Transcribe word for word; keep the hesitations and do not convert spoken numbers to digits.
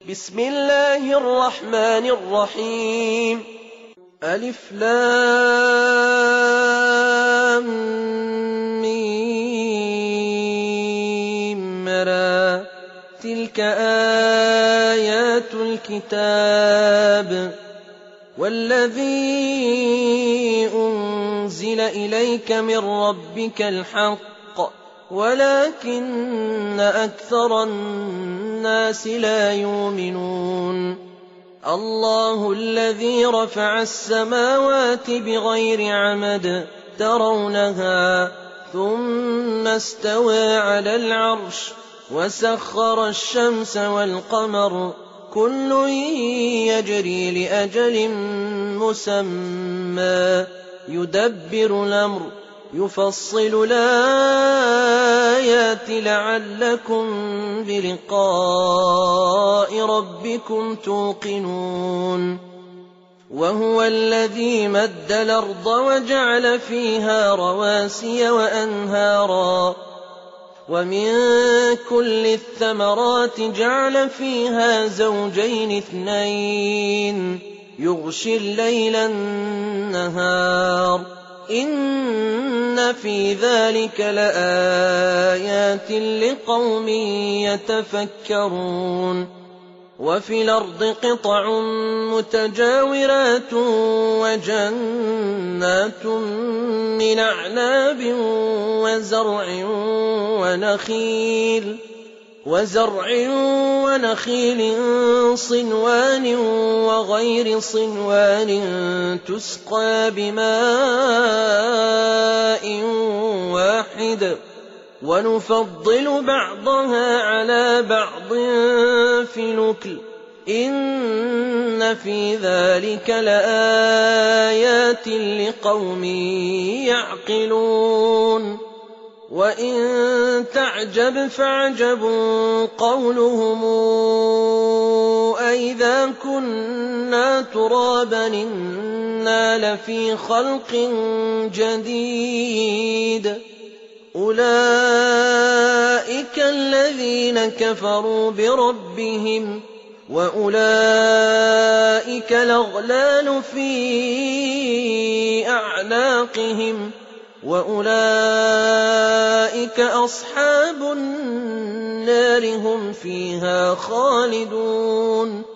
بسم الله الرحمن الرحيم ألف لام ميم را تلك آيات الكتاب والذي أنزل إليك من ربك الحق ولكن أكثر الناس لا يؤمنون الله الذي رفع السماوات بغير عمد ترونها ثم استوى على العرش وسخر الشمس والقمر كل يجري لأجل مسمى يدبر الأمر يفصل الآيات لعلكم بلقاء ربكم توقنون وهو الذي مد الأرض وجعل فيها رواسي وأنهارا ومن كل الثمرات جعل فيها زوجين اثنين يغشي الليل النهار إن في ذلك لآيات لقوم يتفكرون وفي الأرض قطع متجاورات وجنات من أعناب وزرع ونخيل وزرع ونخيل صنوان وغير صنوان تسقى بماء واحد ونفضل بعضها على بعض في الأكل إن في ذلك لآيات لقوم يعقلون وإن تعجب فعجب قولهم أئذا كنا ترابا إنا لفي خلق جديد أولئك الذين كفروا بربهم وأولئك الأغلال في أعناقهم وأولئك أصحاب النار هم فيها خالدون